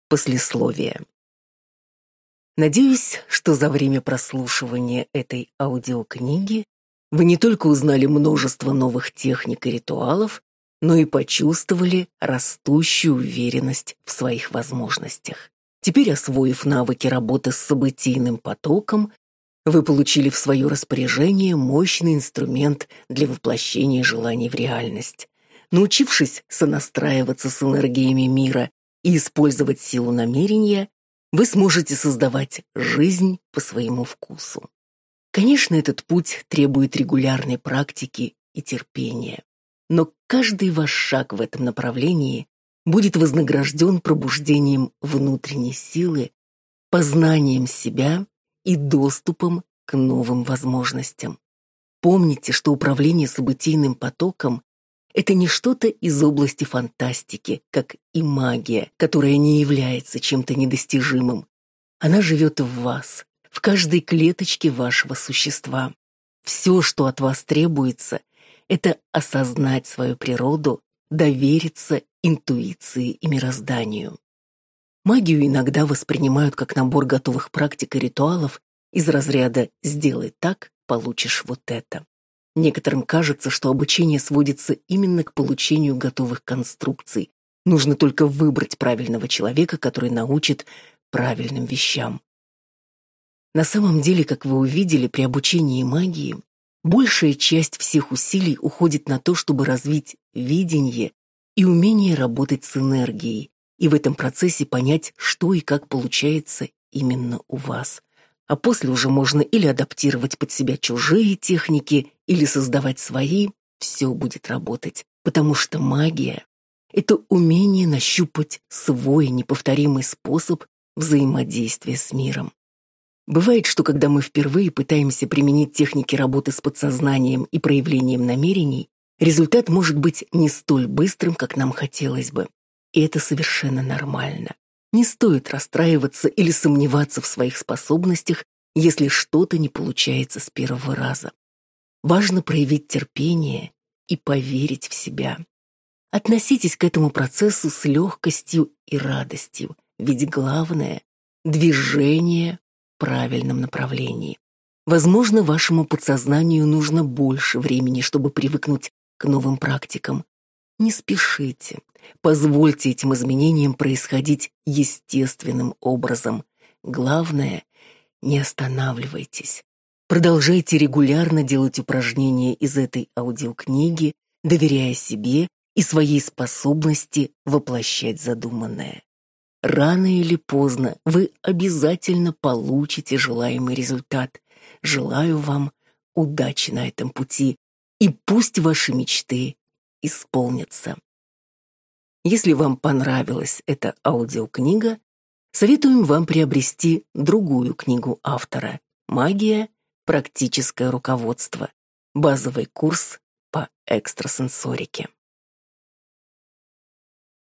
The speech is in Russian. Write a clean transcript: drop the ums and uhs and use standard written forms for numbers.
Послесловие. Надеюсь, что за время прослушивания этой аудиокниги вы не только узнали множество новых техник и ритуалов, но и почувствовали растущую уверенность в своих возможностях. Теперь, освоив навыки работы с событийным потоком, вы получили в свое распоряжение мощный инструмент для воплощения желаний в реальность. Научившись сонастраиваться с энергиями мира и использовать силу намерения, вы сможете создавать жизнь по своему вкусу. Конечно, этот путь требует регулярной практики и терпения, но каждый ваш шаг в этом направлении будет вознагражден пробуждением внутренней силы, познанием себя и доступом к новым возможностям. Помните, что управление событийным потоком – это не что-то из области фантастики, как и магия, которая не является чем-то недостижимым. Она живет в вас, в каждой клеточке вашего существа. Все, что от вас требуется, это осознать свою природу, довериться интуиции и мирозданию. Магию иногда воспринимают как набор готовых практик и ритуалов из разряда «сделай так, получишь вот это». Некоторым кажется, что обучение сводится именно к получению готовых конструкций. Нужно только выбрать правильного человека, который научит правильным вещам. На самом деле, как вы увидели, при обучении магии большая часть всех усилий уходит на то, чтобы развить видение и умение работать с энергией, и в этом процессе понять, что и как получается именно у вас. А после уже можно или адаптировать под себя чужие техники, или создавать свои, все будет работать. Потому что магия – это умение нащупать свой неповторимый способ взаимодействия с миром. Бывает, что когда мы впервые пытаемся применить техники работы с подсознанием и проявлением намерений, результат может быть не столь быстрым, как нам хотелось бы. И это совершенно нормально. Не стоит расстраиваться или сомневаться в своих способностях, если что-то не получается с первого раза. Важно проявить терпение и поверить в себя. Относитесь к этому процессу с легкостью и радостью, ведь главное – движение в правильном направлении. Возможно, вашему подсознанию нужно больше времени, чтобы привыкнуть к новым практикам. Не спешите. Позвольте этим изменениям происходить естественным образом. Главное, не останавливайтесь. Продолжайте регулярно делать упражнения из этой аудиокниги, доверяя себе и своей способности воплощать задуманное. Рано или поздно вы обязательно получите желаемый результат. Желаю вам удачи на этом пути, и пусть ваши мечты исполнятся. Если вам понравилась эта аудиокнига, советуем вам приобрести другую книгу автора «Магия. Практическое руководство. Базовый курс по экстрасенсорике».